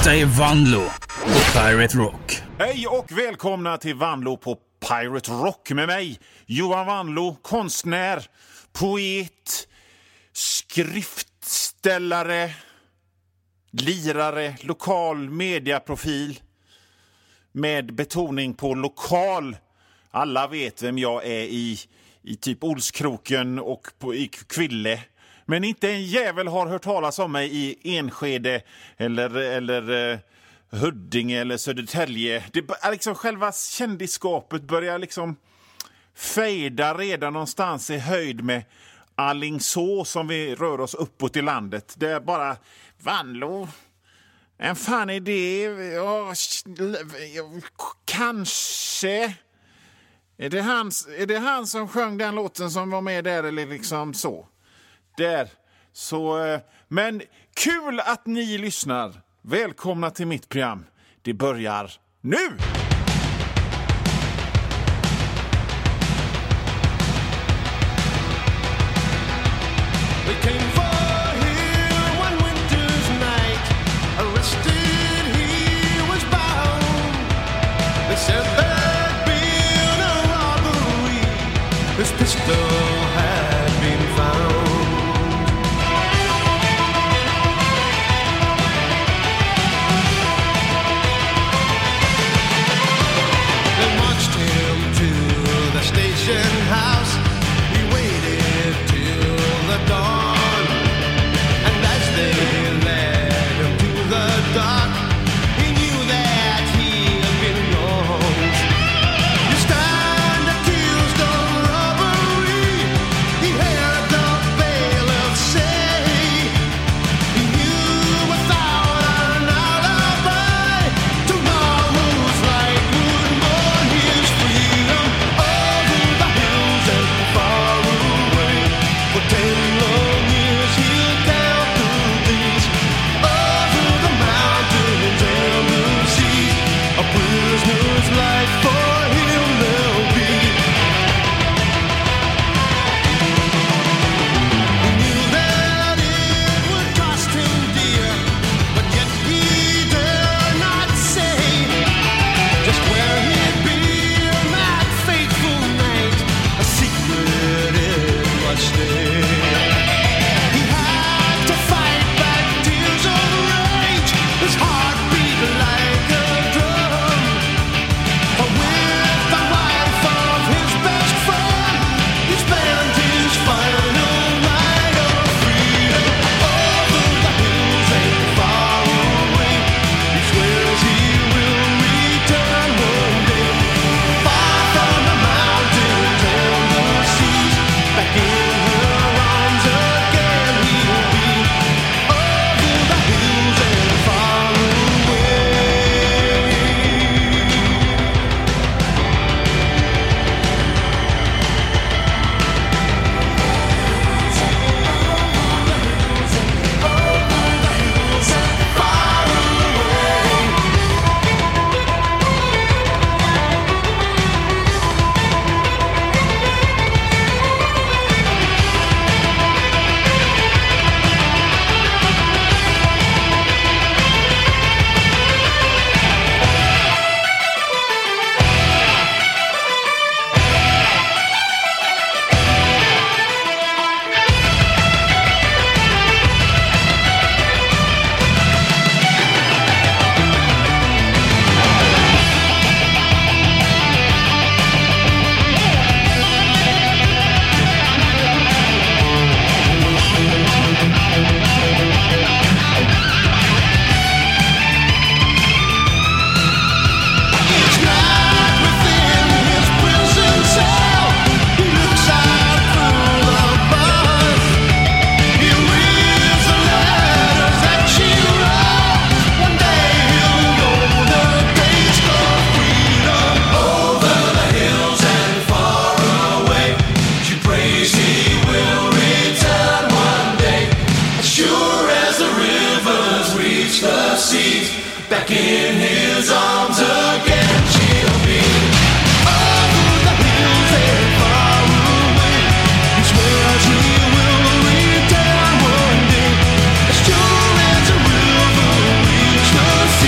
Detta är Vanlo på Pirate Rock. Hej och välkomna till Vanlo på Pirate Rock med mig, Johan Vanlo, konstnär, poet, skriftställare, lirare, lokal mediaprofil med betoning på lokal. Alla vet vem jag är i typ Olskroken och i Kville. Men inte en jävel har hört talas om mig i Enskede eller Huddinge eller Södertälje. Det är liksom själva kändisskapet börjar liksom fejda redan någonstans i höjd med Alingsås som vi rör oss uppåt i landet. Det är bara Vanlo. En fan idé. Ja, kanske. Är det han som sjöng den låten som var med där eller liksom så? Där. Så, men kul att ni lyssnar. Välkomna till mitt program. Det börjar nu! We came for here one winter's night. Arrested, he was bound. They said there'd been a robbery. His pistol had been found. They marched him to the station house. He waited till the dawn. And as they led him to the dock, he knew that he had been wronged. You stand accused of robbery, he heard the bailiff say. He knew without an alibi, tomorrow's light would mourn his freedom over the hills and far away. For 10 long years he'll count the days over the mountains and the seas. A prisoner's life for him there'll be. He knew that it would cost him dear, but yet he dare not say just where he'd be on that fateful night. A secret it must stay. He had to fight back tears of rage. His heart beat like a drum. For with the wife of his best friend, he spent his final night of freedom over the hills and far away. He swears he will return one day, far from the mountains and the seas. Back in her arms again he'll be, over the hills and far away. Each night within his prison cell, he looks out through the bars. He reads the letters that she wrote. One day he'll know the taste of freedom over the hills and far away. She prays he will return one day, as sure as the rivers reach the seas. Back in his arms again she'll be, over the hills and far away. He swears he will return one day, as sure as the river reach the sea.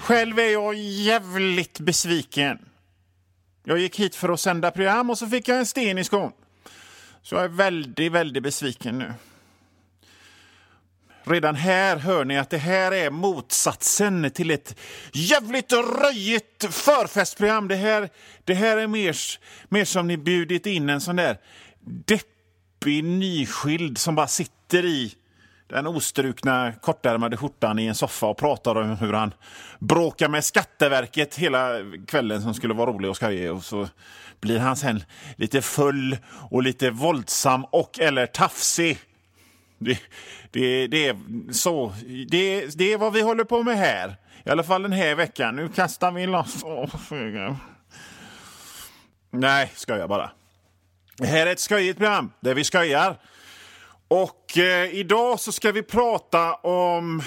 Själv är jag jävligt besviken. Jag gick hit för att sända program och så fick jag en sten i skon. Så jag är väldigt, väldigt besviken nu. Redan här hör ni att det här är motsatsen till ett jävligt röjigt förfestprogram. Det här är mer som ni bjudit in en sån där deppig nyskild som bara sitter i den ostrukna kortärmade skjortan i en soffa och pratar om hur han bråkar med Skatteverket hela kvällen som skulle vara rolig och skojig. Och så blir han sen lite full och lite våldsam och eller tafsig. Det är vad vi håller på med här. I alla fall den här veckan. Nu kastar vi loss. Nej, skojar bara. Det här är ett skojigt program där vi skojar. Och idag så ska vi prata om...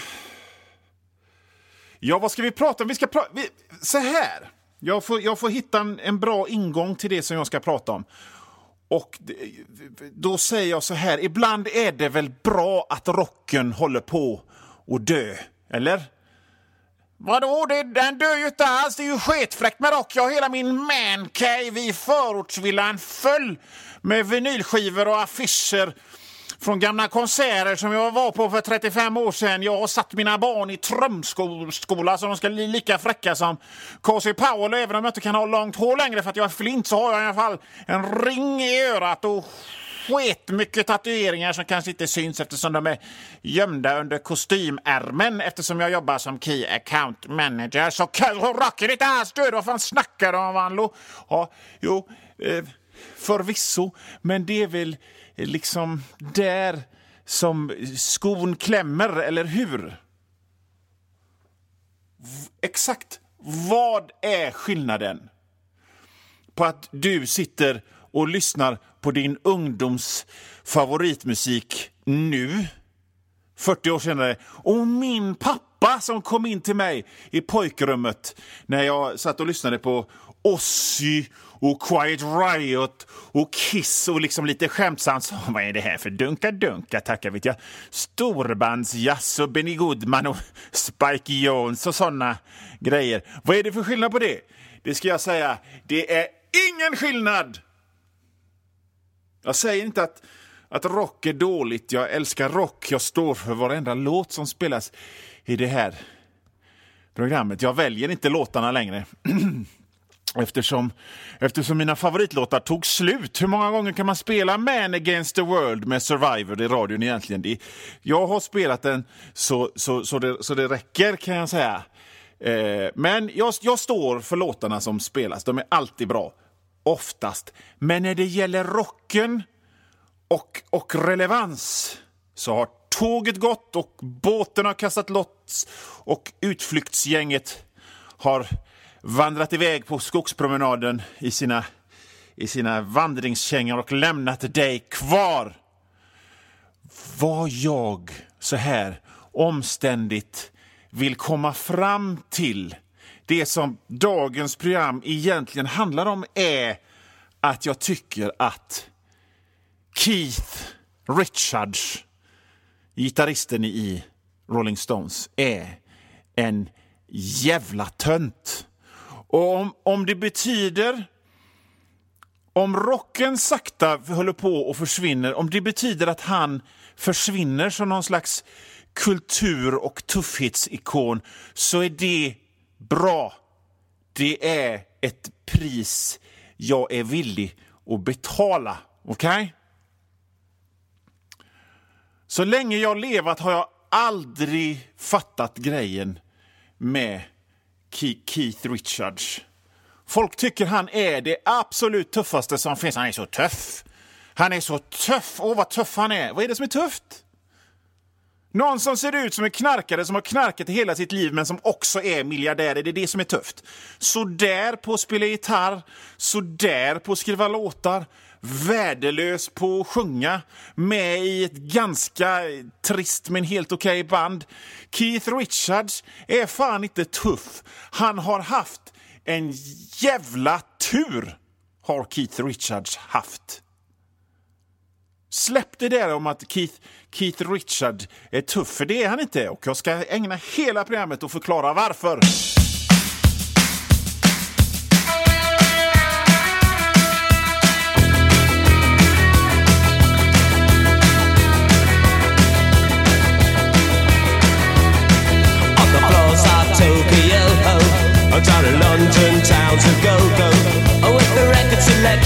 Ja, vad ska vi prata om? Så här. Jag får hitta en bra ingång till det som jag ska prata om. Och då säger jag så här. Ibland är det väl bra att rocken håller på att dö. Eller? Vadå? Den dör ju inte alls. Det är ju sketfräckt med rock. Jag har hela min mancave i förortsvillan full med vinylskivor och affischer från gamla konserter som jag var på för 35 år sedan. Jag har satt mina barn i trumskola så de ska bli lika fräcka som Casey Powell. Även om jag inte kan ha långt hår längre för att jag är flint så har jag i alla fall en ring i örat och mycket tatueringar som kanske inte syns eftersom de är gömda under kostymärmen eftersom jag jobbar som Key Account Manager. Så rocker inte alls död. Vad fan snackar de om, Vanlo? Ja, jo, förvisso. Men det är väl liksom där som skon klämmer, eller hur? Exakt. Vad är skillnaden på att du sitter och lyssnar på din ungdoms favoritmusik nu, 40 år senare, och min pappa som kom in till mig i pojkrummet när jag satt och lyssnade på Ozzy och Quiet Riot och Kiss och liksom lite skämtsamt så, vad är det här för dunka tackar vet jag, storbandsjazz och Benny Goodman och Spike Jones och såna grejer. Vad är det för skillnad på det? Det ska jag säga, det är ingen skillnad. Jag säger inte att rock är dåligt. Jag älskar rock. Jag står för varenda låt som spelas i det här programmet. Jag väljer inte låtarna längre. Eftersom mina favoritlåtar tog slut. Hur många gånger kan man spela Man Against the World med Survivor i radion egentligen? Jag har spelat den så det räcker, kan jag säga. Men jag står för låtarna som spelas. De är alltid bra. Oftast. Men när det gäller rocken och relevans så har tåget gått och båten har kastat lots och utflyktsgänget har vandrat iväg på skogspromenaden i sina vandringskängor och lämnat dig kvar. Vad jag så här omständigt vill komma fram till, det som dagens program egentligen handlar om, är att jag tycker att Keith Richards, gitarristen i Rolling Stones, är en jävla tönt. Och om det betyder, om rocken sakta håller på och försvinner, om det betyder att han försvinner som någon slags kultur- och tuffhetsikon, så är det bra. Det är ett pris jag är villig att betala. Okej? Så länge jag levat har jag aldrig fattat grejen med Keith Richards. Folk tycker han är det absolut tuffaste som finns. Han är så tuff. Han är så tuff. Åh, vad tuff han är. Vad är det som är tufft? Någon som ser ut som en knarkare som har knarkat i hela sitt liv men som också är miljardär. Är det som är tufft? Så där på att spela gitarr. Så där på att skriva låtar. Värdelös på att sjunga. Med i ett ganska trist men helt okej band. Keith Richards är fan inte tuff. Han har haft en jävla tur. Har Keith Richards haft. Släpp det där om att Keith Richards är tuff, för det är han inte. Och jag ska ägna hela programmet att förklara varför.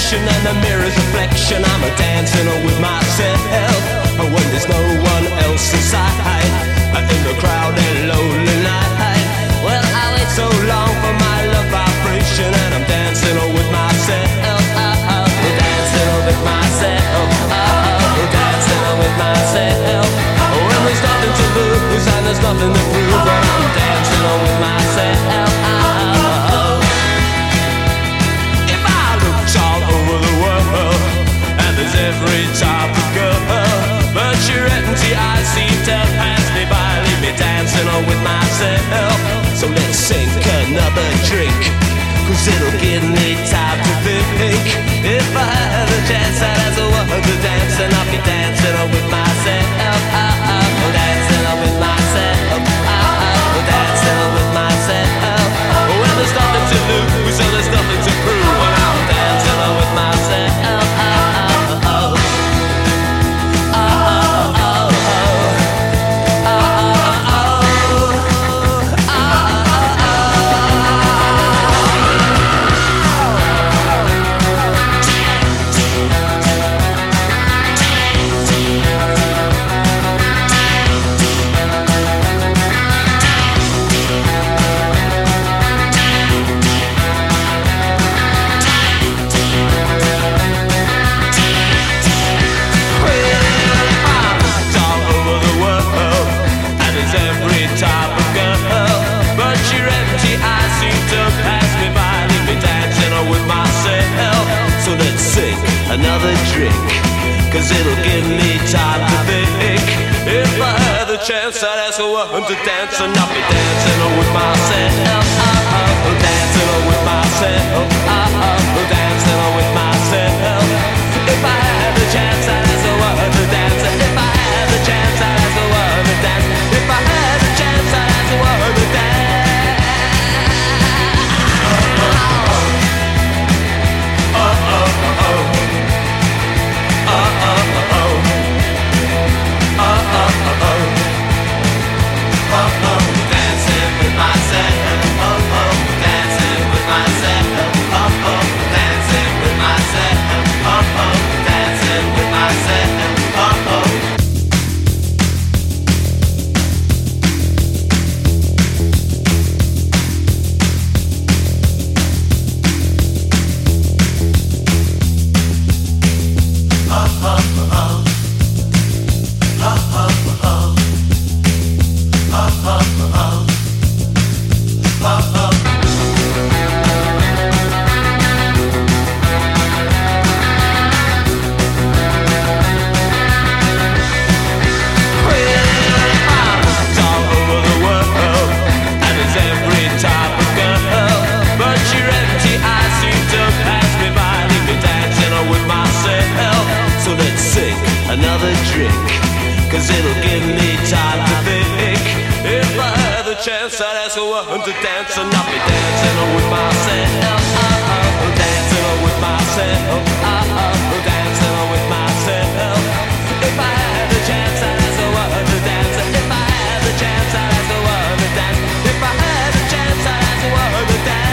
direction and the mirror's reflection. I'm a dancing with myself when there's no one else inside, in the crowded lonely night. Well, I wait so long for my love vibration, and I'm dancing with myself. Dancing with myself. Dancing with myself. When there's nothing to lose and there's nothing to prove, and I'm dancing with myself. If I looked all over the world, and there's every type of girl, but your empty eyes seem to pass me by, leave me dancing with myself. So let's sink another drink, 'cause it'll give me time to think. If I had a chance, I'd ask a woman to dance, and I'll be dancing with myself. Dancing with myself. Dancing with myself. When there's nothing to lose, and there's nothing to prove, and I'm dancing with myself. Another drink, 'cause it'll give me time to think. If I had the chance, I'd ask a woman to dance, and I'll be dancing with myself. Dancing with myself. Dancing with myself. If I had the chance, I'd ask a woman to dance. If I had the chance, I'd ask a woman to dance. If I had the chance, I'd ask a woman to dance. Dancing with myself. Dancing with myself. Dancing with myself. Dancing with myself. Another drink, 'cause it'll give me time to think. If I had the chance, I'd ask a woman to dance, and I'll be dancing with myself. Dancing with myself. Dancing with myself. If I had the chance, I'd ask a woman to dance. If I had the chance, I'd ask a woman to dance. If I had the chance, I'd ask a woman to dance.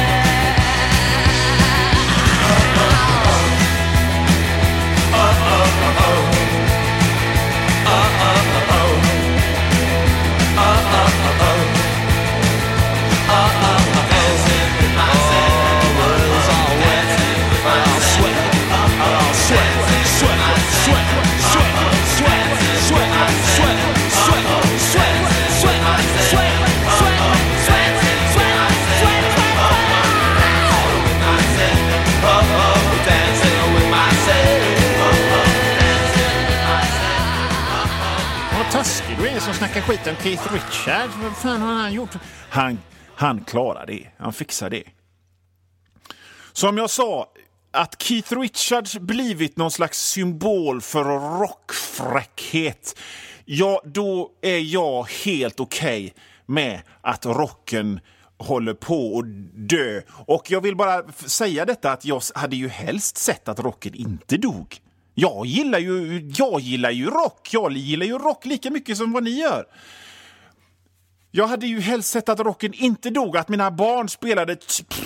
Taskig du är som snackar skit om Keith Richards. Vad fan har han gjort? Han klarar det. Han fixar det. Som jag sa, att Keith Richards blivit någon slags symbol för rockfräckhet. Ja, då är jag helt okej med att rocken håller på att dö. Och jag vill bara säga detta, att jag hade ju helst sett att rocken inte dog. Jag gillar ju rock. Jag gillar ju rock lika mycket som vad ni gör. Jag hade ju helst sett att rocken inte dog. Att mina barn spelade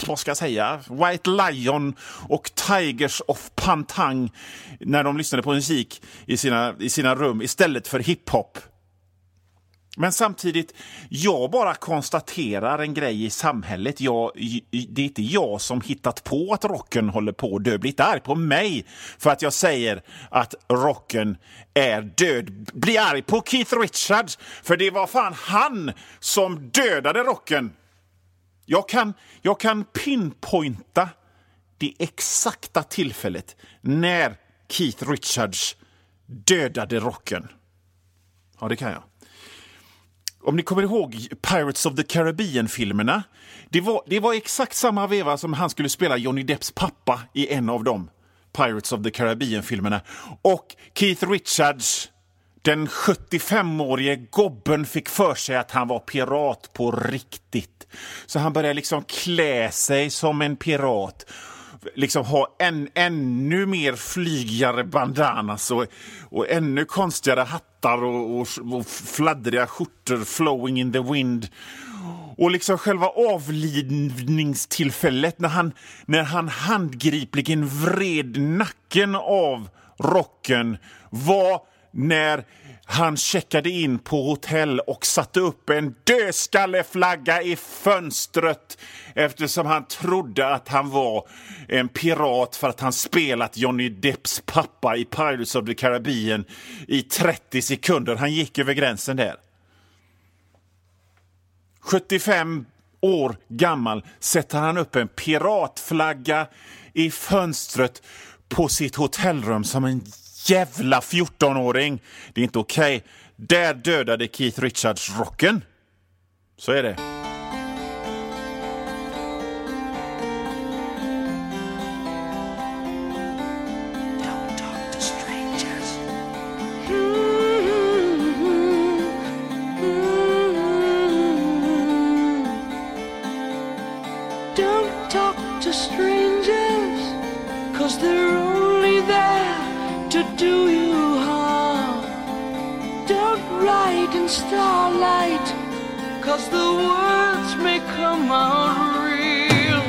vad ska jag säga, White Lion och Tigers of Pantang när de lyssnade på musik i sina rum istället för hiphop. Men samtidigt, jag bara konstaterar en grej i samhället. Det är inte jag som hittat på att rocken håller på att dö. Bli inte arg på mig för att jag säger att rocken är död. Bli arg på Keith Richards, för det var fan han som dödade rocken. Jag kan pinpointa det exakta tillfället när Keith Richards dödade rocken. Ja, det kan jag. Om ni kommer ihåg Pirates of the Caribbean-filmerna, det var exakt samma veva som han skulle spela Johnny Depps pappa i en av dem, Pirates of the Caribbean-filmerna. Och Keith Richards, den 75-årige gobben, fick för sig att han var pirat på riktigt. Så han började liksom klä sig som en pirat, liksom ha ännu mer flygigare bandanas och ännu konstigare hattar och fladdriga skjortor flowing in the wind. Och liksom själva avlidningstillfället när han handgripligen vred nacken av rocken var när han checkade in på hotell och satte upp en dödskalleflagga i fönstret eftersom han trodde att han var en pirat för att han spelat Johnny Depps pappa i Pirates of the Caribbean i 30 sekunder. Han gick över gränsen där. 75 år gammal sätter han upp en piratflagga i fönstret på sitt hotellrum som en jävla 14-åring. Det är inte okej. Där dödade Keith Richards rocken. Så är det. Don't talk to strangers. Don't talk to strangers, 'cause they're only there to do you harm. Don't ride in starlight, 'cause the words may come out real.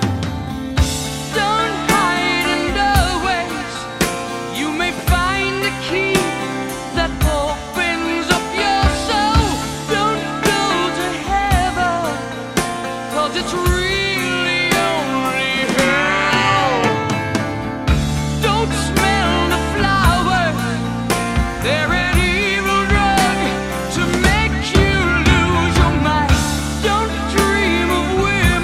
Don't hide in doorways, you may find the key that opens up your soul. Don't go to heaven, 'cause it's really only hell. Don't smell the flowers, they're an evil drug to make you lose your mind. Don't dream of women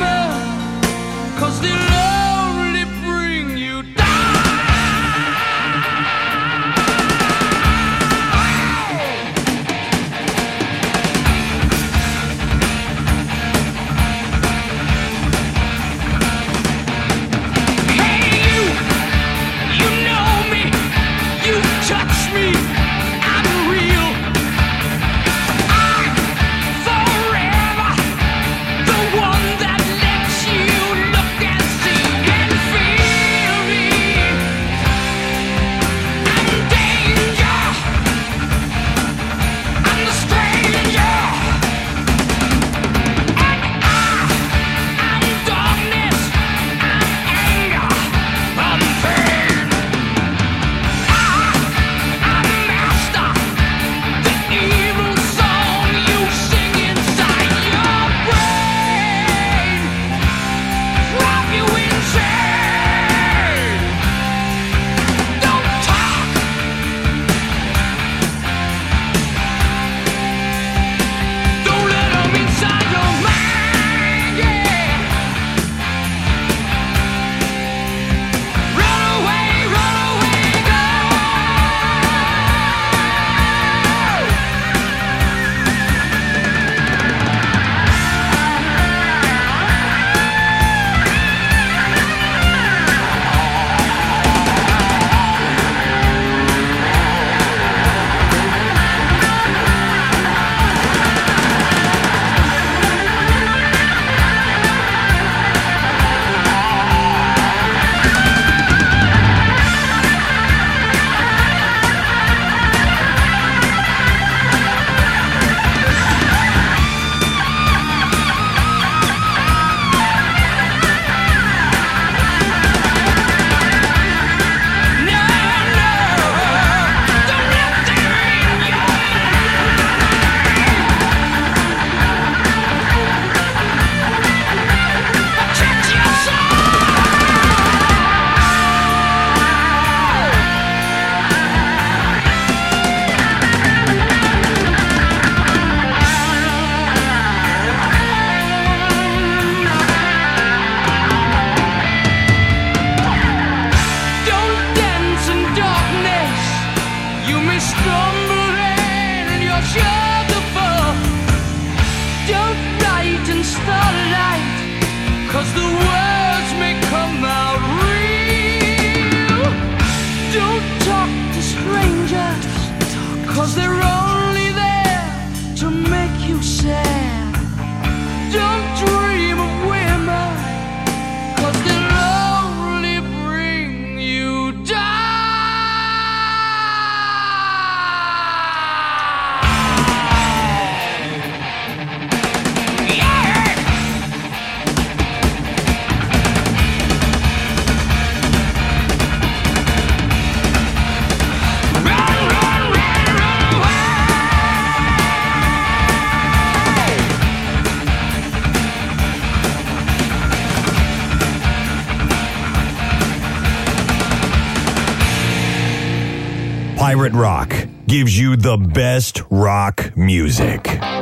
Pirate Rock gives you the best rock music.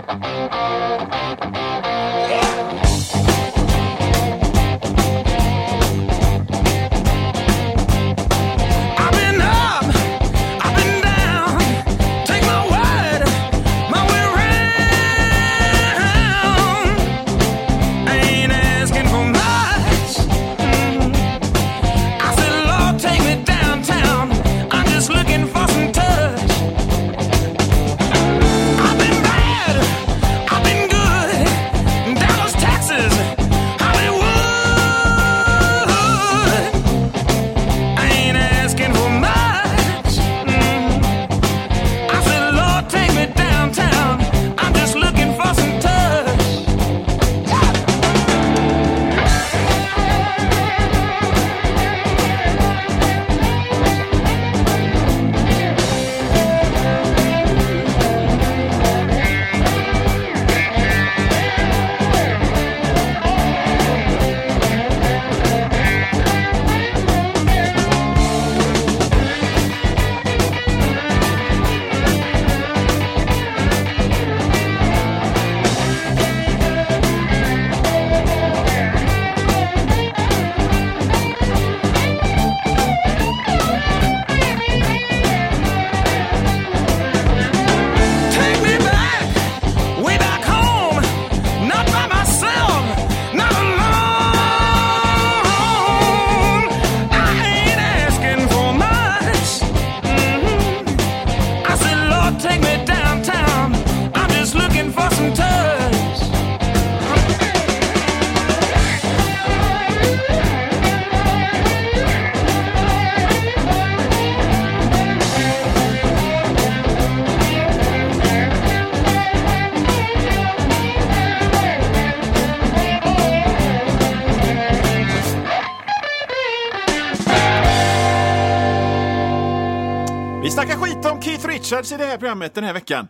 Vi snackar skit om Keith Richards i det här programmet den här veckan.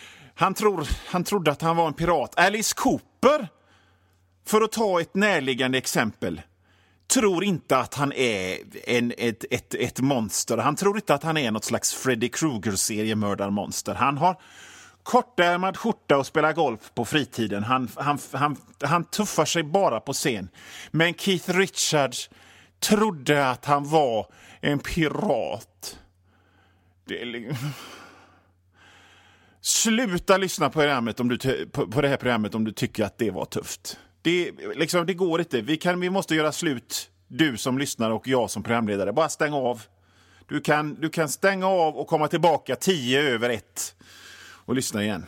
Han trodde att han var en pirat. Alice Cooper, för att ta ett närliggande exempel, tror inte att han är ett monster. Han tror inte att han är något slags Freddy Krueger-seriemördarmonster. Han har kortärmad skjorta och spelar golf på fritiden. Han tuffar sig bara på scen. Men Keith Richards trodde att han var en pirat. Sluta lyssna på det här programmet om du tycker att det var tufft. Det går inte. Vi måste göra slut, du som lyssnar och jag som programledare. Bara stäng av. Du kan stänga av och komma tillbaka 10:01 och lyssna igen.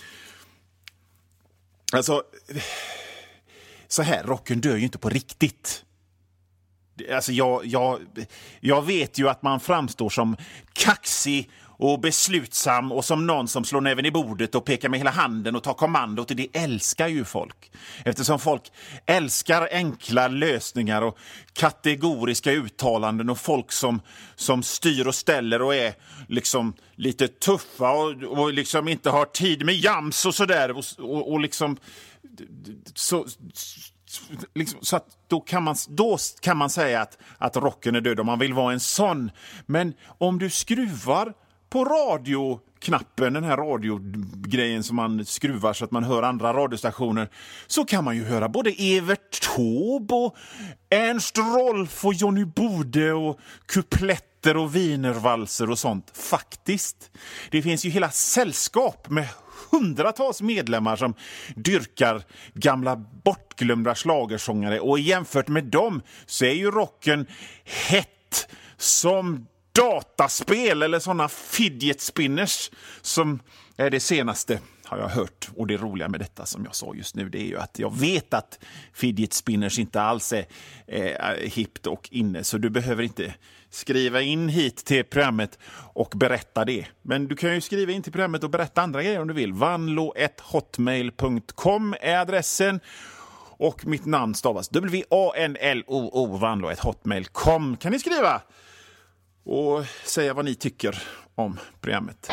Alltså, så här, rocken dör ju inte på riktigt. Alltså jag vet ju att man framstår som kaxig och beslutsam och som någon som slår näven i bordet och pekar med hela handen och tar kommandot. Det älskar ju folk. Eftersom folk älskar enkla lösningar och kategoriska uttalanden och folk som styr och ställer och är liksom lite tuffa och liksom inte har tid med jams och sådär och liksom så att då kan man säga att rocken är död om man vill vara en sån. Men om du skruvar på radioknappen, den här radiogrejen som man skruvar så att man hör andra radiostationer, så kan man ju höra både Evert Taube och Ernst Rolf och Johnny Bode och kupletter och wienervalser och sånt. Faktiskt. Det finns ju hela sällskap med hundratals medlemmar som dyrkar gamla bortglömda schlagersångare, och jämfört med dem så är ju rocken hett som dataspel eller såna fidget spinners som är det senaste, har jag hört. Och det roliga med detta som jag sa just nu, det är ju att jag vet att fidget spinners inte alls är hippt och inne, så du behöver inte skriva in hit till programmet och berätta det. Men du kan ju skriva in till programmet och berätta andra grejer om du vill. vanlo@hotmail.com är adressen. Och mitt namn stavas WANLOO, vanlo@hotmail.com. Kan ni skriva och säga vad ni tycker om programmet.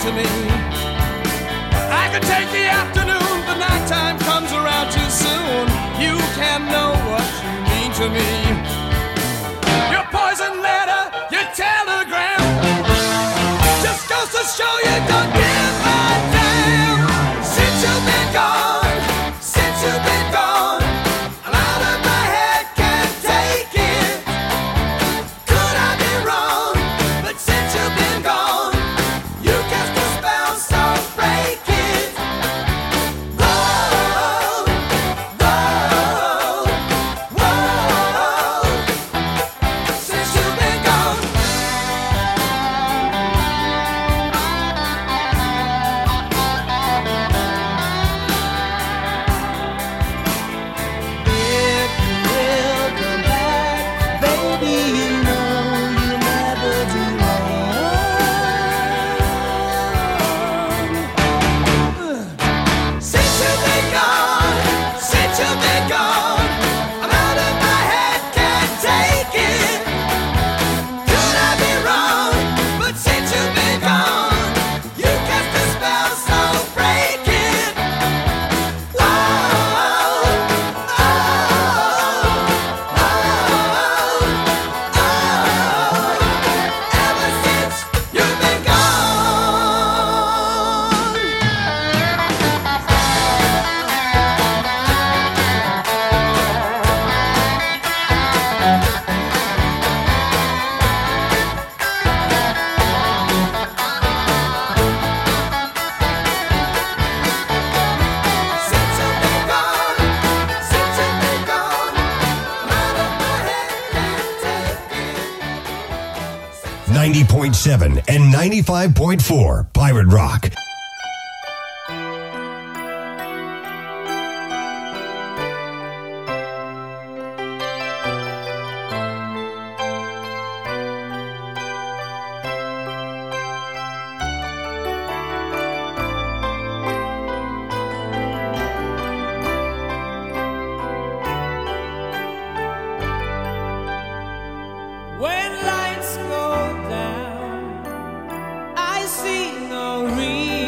to me. I could take the afternoon, but nighttime comes around too soon. You can't know what you mean to me. Your poison letter, your telegram, just goes to show you don't give a damn. Since you've been gone, since you've been gone, I'm out of my head, can't take it. Could I be wrong? But since you've been gone, you cast a spell, so break it. Whoa, whoa, whoa. Since you've been gone. If you will come back, baby, you know you'll never do wrong. Since you've been gone, since you've been gone, I'm out of my head, can't take it. Could I be wrong? But since you've been gone, you cast a spell, so break it. Whoa, oh, ever since you've been gone. Since you've been gone, since you've been gone, I'm out of my head, can't take it. 90.7 and 95.4 Pirate Rock. When lights go down, I see no reason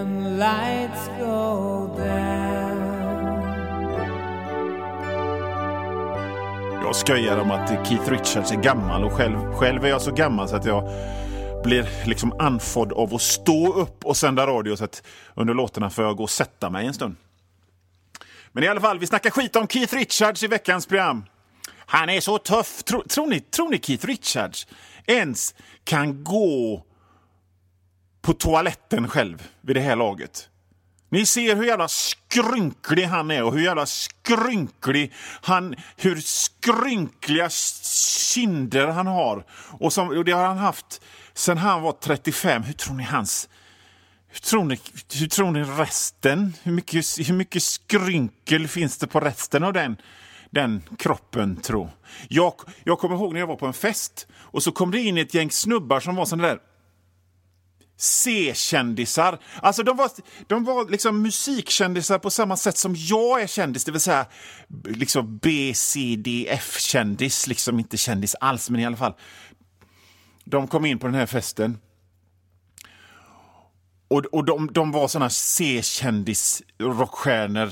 when lights go down. Jag skojar om att Keith Richards är gammal och själv är jag så gammal så att jag blir liksom andfådd av att stå upp och sända radio, så att under låtarna får jag gå och sätta mig en stund. Men i alla fall, vi snackar skit om Keith Richards i veckans program. Han är så tuff. Tror ni Keith Richards ens kan gå på toaletten själv vid det här laget? Ni ser hur jävla skrynklig han är och hur skrynkliga kinder han har. Och det har han haft sedan han var 35. Hur tror ni resten? Hur mycket skrynkel finns det på resten av den kroppen, tro? Jag kommer ihåg när jag var på en fest och så kom det in ett gäng snubbar som var sån där C-kändisar. Alltså de var liksom musikkändisar på samma sätt som jag är kändis, det vill säga liksom B, C, D, F-kändis, liksom inte kändis alls, men i alla fall. De kom in på den här festen. Och de var såna C-kändis rockstjärnor,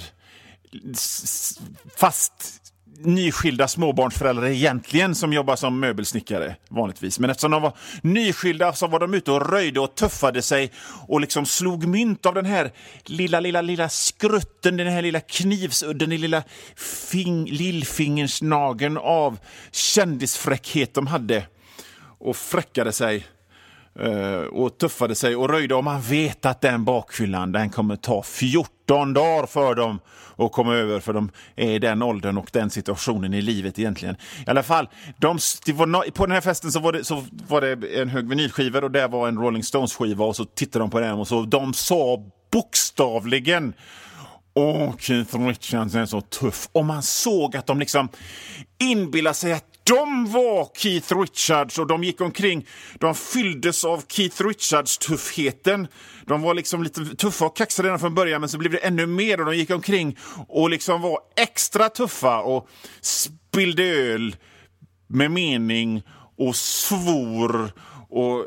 fast nyskilda småbarnsföräldrar egentligen, som jobbar som möbelsnickare vanligtvis. Men eftersom de var nyskilda så var de ute och röjde och tuffade sig och liksom slog mynt av den här lilla skrutten, den här lilla knivsudden, den lilla lillfingersnageln av kändisfräckhet de hade, och fräckade sig och tuffade sig och röjde. Och man vet att den bakfyllan, den kommer ta 14 dagar för dem att komma över, för de är i den åldern och den situationen i livet egentligen. I alla fall, på den här festen så var det en hög vinylskivor och där var en Rolling Stones-skiva, och så tittade de på den och så de sa bokstavligen: Keith Richards är så tuff. Och man såg att de liksom inbillade sig att de var Keith Richards, och de gick omkring, de fylldes av Keith Richards tuffheten. De var liksom lite tuffa och kaxade redan från början, men så blev det ännu mer, och de gick omkring och liksom var extra tuffa och spillde öl med mening och svor och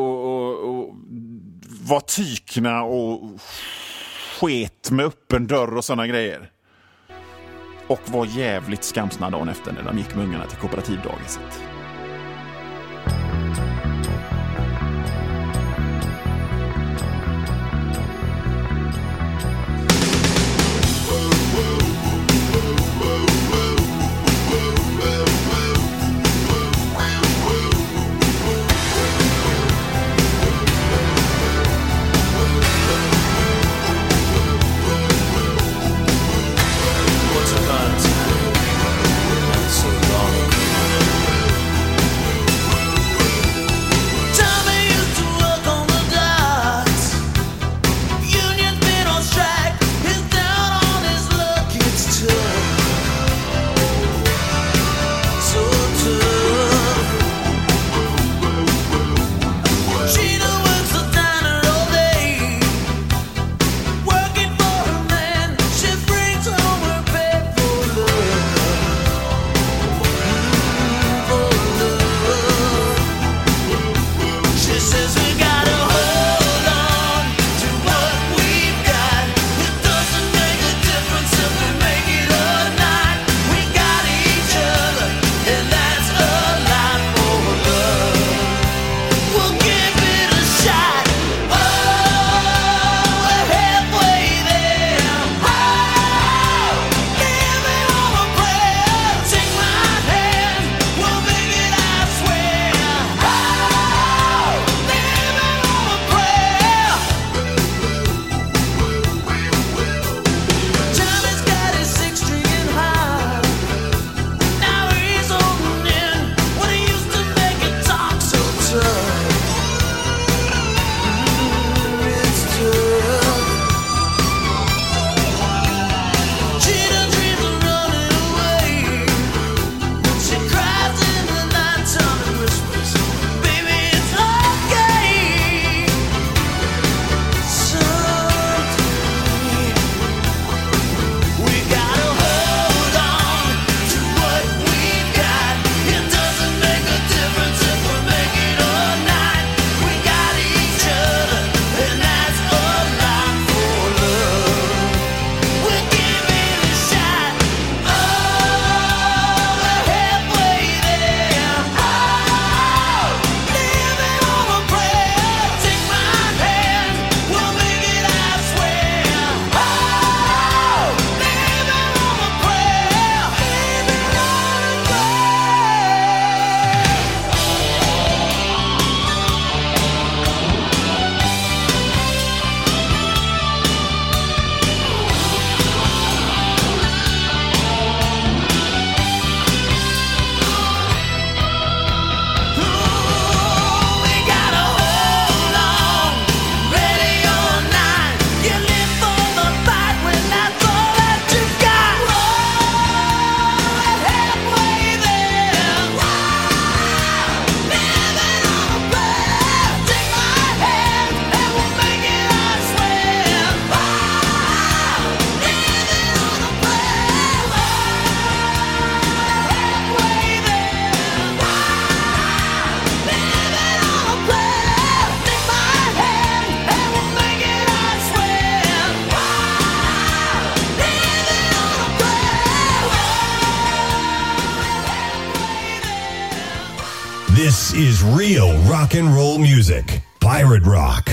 var tykna och sket med öppen dörr och såna grejer. Och var jävligt skamsna dagen efter när de gick med ungarna till kooperativdagiset. Once upon a time, not so long ago, This is real rock and roll music. Pirate Rock.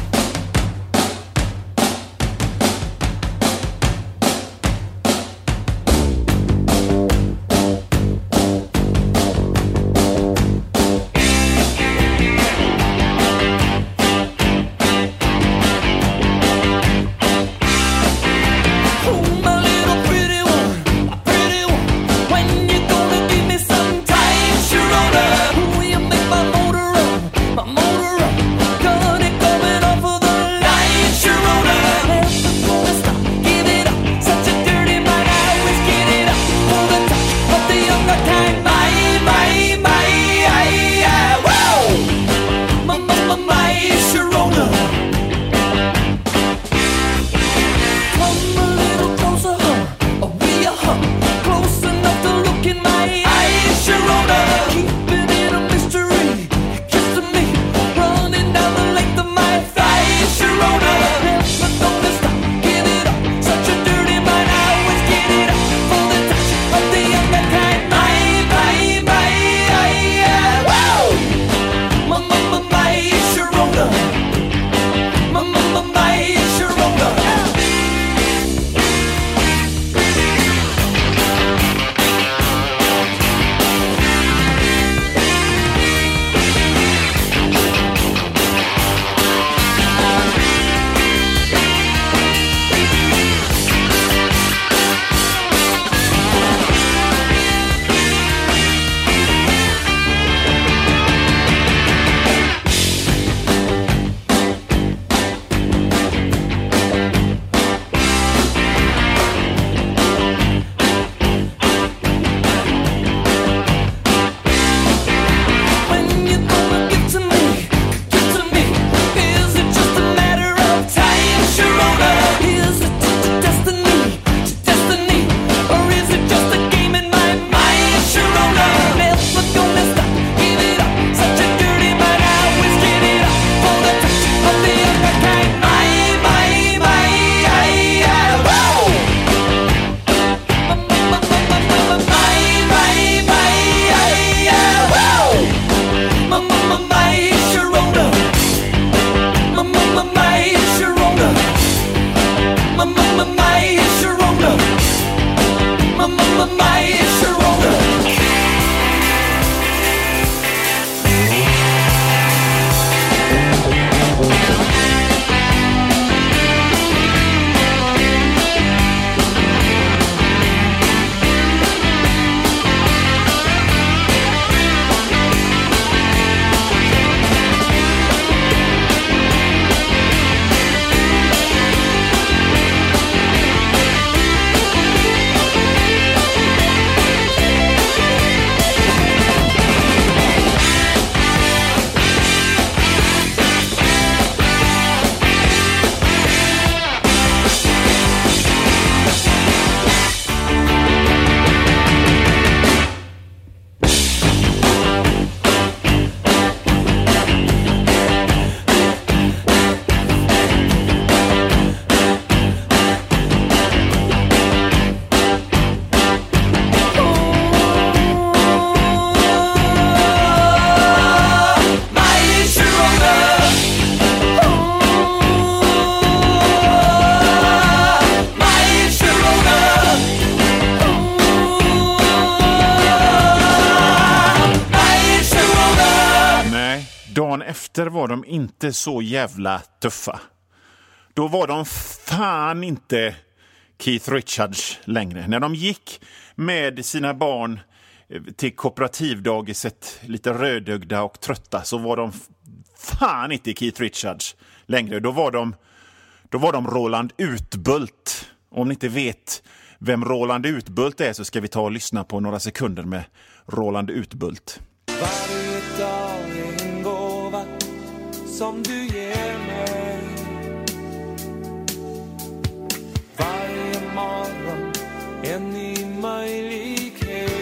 dagen efter var de inte så jävla tuffa. Då var de fan inte Keith Richards längre. När de gick med sina barn till kooperativdagiset lite rödögda och trötta, så var de fan inte Keith Richards längre. Då var de Roland Utbult. Om ni inte vet vem Roland Utbult är, så ska vi ta och lyssna på några sekunder med Roland Utbult. Varje dag är en gåva som du ger mig. Varje morgon en ny möjlighet.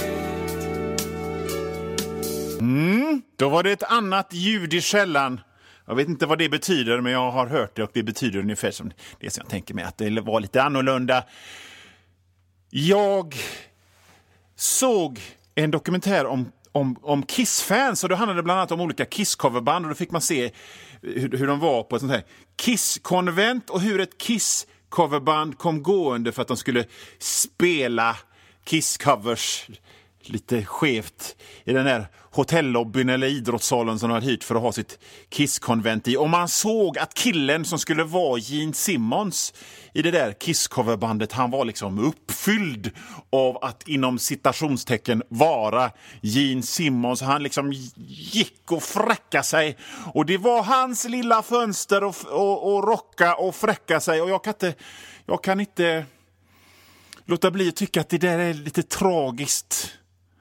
Då var det ett annat ljud i källan. Jag vet inte vad det betyder, men jag har hört det och det betyder ungefär som det som jag tänker mig, att det var lite annorlunda. Jag såg en dokumentär om Kiss-fans, och då handlade det bland annat om olika Kiss-coverband, och då fick man se hur de var på ett sånt här Kiss-konvent och hur ett Kiss-coverband kom gående för att de skulle spela Kiss-covers lite skevt i den där hotellobbyn eller idrottssalen som de hade hyrt för att ha sitt Kiss-konvent i. Och man såg att killen som skulle vara Gene Simmons i det där Kiss-coverbandet, han var liksom uppfylld av att inom citationstecken vara Gene Simmons. Han liksom gick och fräcka sig, och det var hans lilla fönster och rocka och fräcka sig. Och jag kan inte låta bli att tycka att det där är lite tragiskt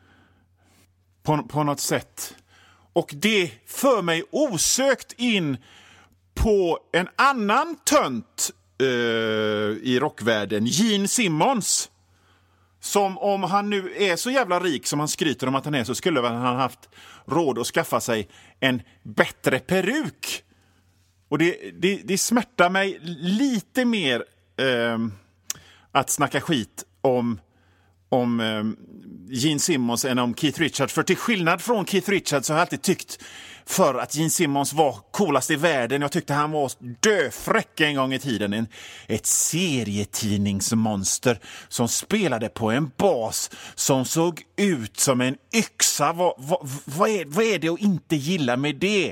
på något sätt. Och det för mig osökt in på en annan tönt i rockvärlden, Gene Simmons. Som om han nu är så jävla rik som han skryter om att han är, så skulle han haft råd att skaffa sig en bättre peruk. Och det smärtar mig lite mer att snacka skit om Gene Simmons än om Keith Richards. För till skillnad från Keith Richards så har jag alltid tyckt för att Gene Simmons var coolast i världen. Jag tyckte han var döfräck en gång i tiden. Ett serietidningsmonster som spelade på en bas som såg ut som en yxa. Vad är det att inte gilla med det?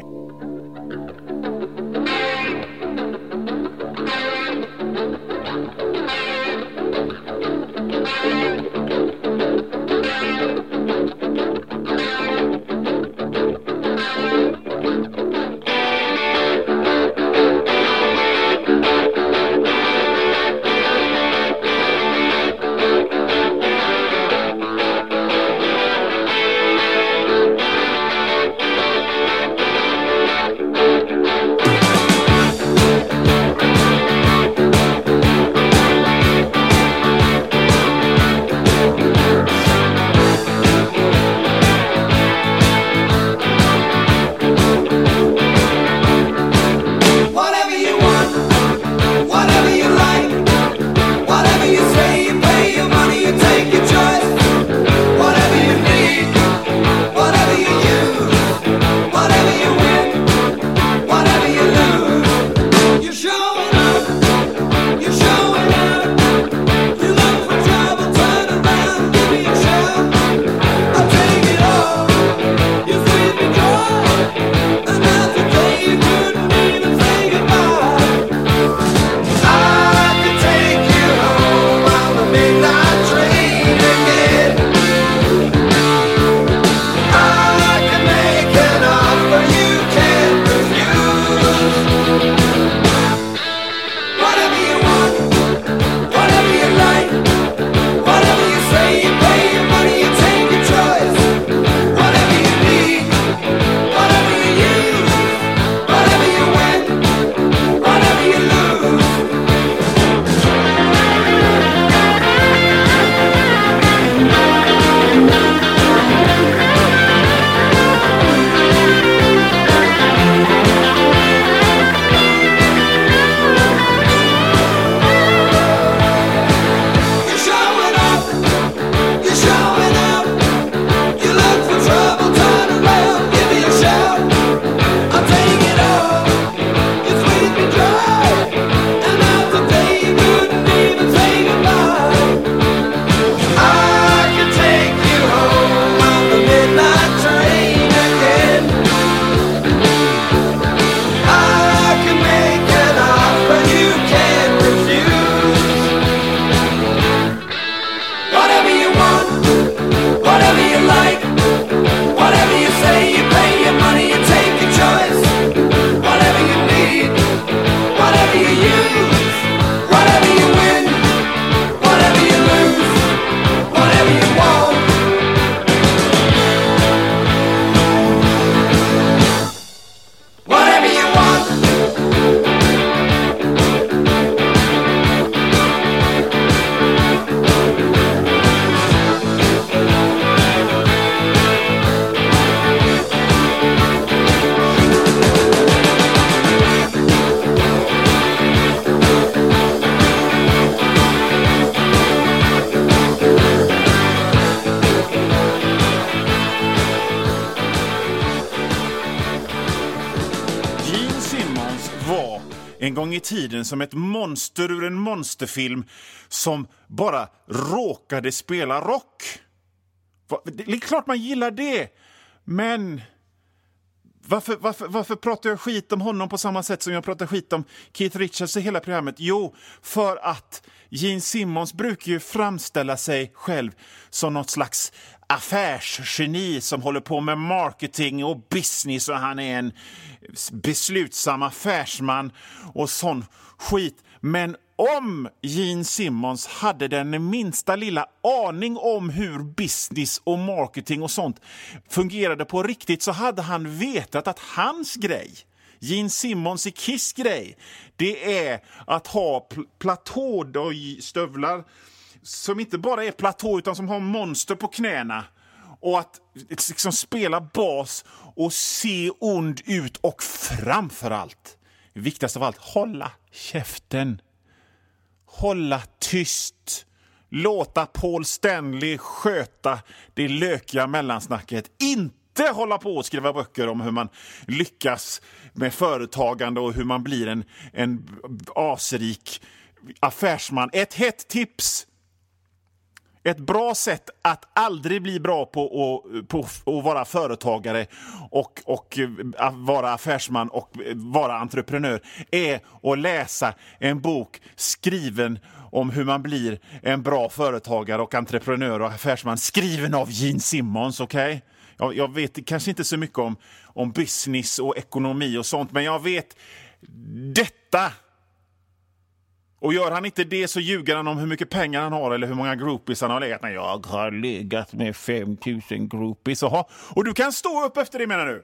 Simmons var en gång i tiden som ett monster ur en monsterfilm som bara råkade spela rock. Det är klart man gillar det, men varför pratar jag skit om honom på samma sätt som jag pratar skit om Keith Richards i hela programmet? Jo, för att Gene Simmons brukar ju framställa sig själv som något slags affärsgeni som håller på med marketing och business, och han är en beslutsam affärsman och sån skit. Men om Gene Simmons hade den minsta lilla aning om hur business och marketing och sånt fungerade på riktigt, så hade han vetat att hans grej, Gene Simmons i Kiss grej, det är att ha platåstövlar som inte bara är platå utan som har monster på knäna, och att liksom spela bas och se ond ut, och framförallt, viktigast av allt, hålla käften. Hålla tyst. Låta Paul Stanley sköta det lökiga mellansnacket. Inte hålla på och skriva böcker om hur man lyckas med företagande och hur man blir en asrik affärsman. Ett hett tips. Ett bra sätt att aldrig bli bra på att vara företagare och vara affärsman och vara entreprenör är att läsa en bok skriven om hur man blir en bra företagare och entreprenör och affärsman, skriven av Gene Simmons, okej? Jag vet kanske inte så mycket om business och ekonomi och sånt, men jag vet detta. Och gör han inte det så ljuger han om hur mycket pengar han har eller hur många groupies han har legat med. Jag har legat med 5000 groupies. Och du kan stå upp efter det, menar du?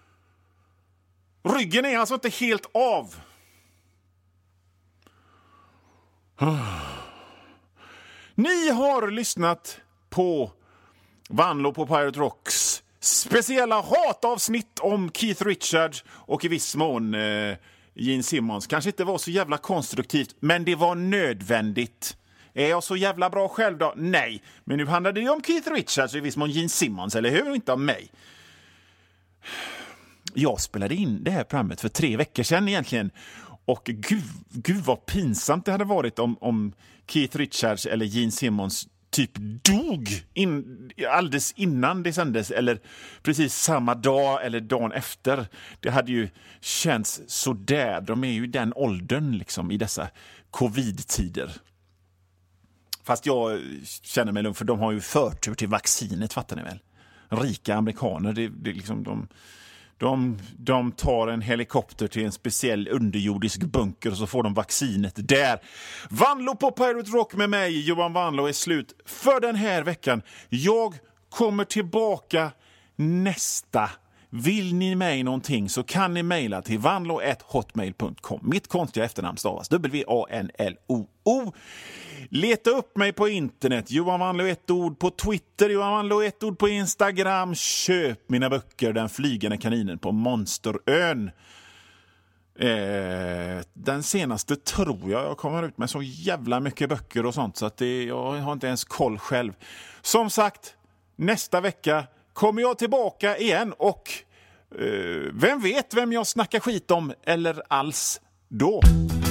Ryggen är alltså inte helt av. Ni har lyssnat på Vanlo på Pirate Rocks speciella hatavsnitt om Keith Richards och i viss mån Gene Simmons. Kanske inte var så jävla konstruktivt, men det var nödvändigt. Är jag så jävla bra själv då? Nej. Men nu handlade det om Keith Richards och i viss mån Gene Simmons, eller hur? Inte om mig. Jag spelade in det här programmet för 3 veckor sedan egentligen. Och gud vad pinsamt det hade varit om Keith Richards eller Gene Simmons typ dog alldeles innan det sändes, eller precis samma dag eller dagen efter. Det hade ju känts så där. De är ju den åldern liksom i dessa covid-tider. Fast jag känner mig lugn, för de har ju förtur till vaccinet, fattar ni väl? Rika amerikaner, det är liksom de tar en helikopter till en speciell underjordisk bunker och så får de vaccinet där. Vanlo på Pirate Rock med mig, Johan Vanlo, är slut för den här veckan. Jag kommer tillbaka nästa. Vill ni mig någonting så kan ni mejla till vanlo@hotmail.com. Mitt konstiga efternamn stavas WANLOO. Leta upp mig på internet. Johan Vanlo, ett ord på Twitter. Johan Vanlo, ett ord på Instagram. Köp mina böcker Den flygande kaninen på Monsterön. Den senaste tror jag kommer ut med så jävla mycket böcker och sånt, så att jag har inte ens koll själv. Som sagt, nästa vecka kommer jag tillbaka igen, och vem vet vem jag snackar skit om eller alls då.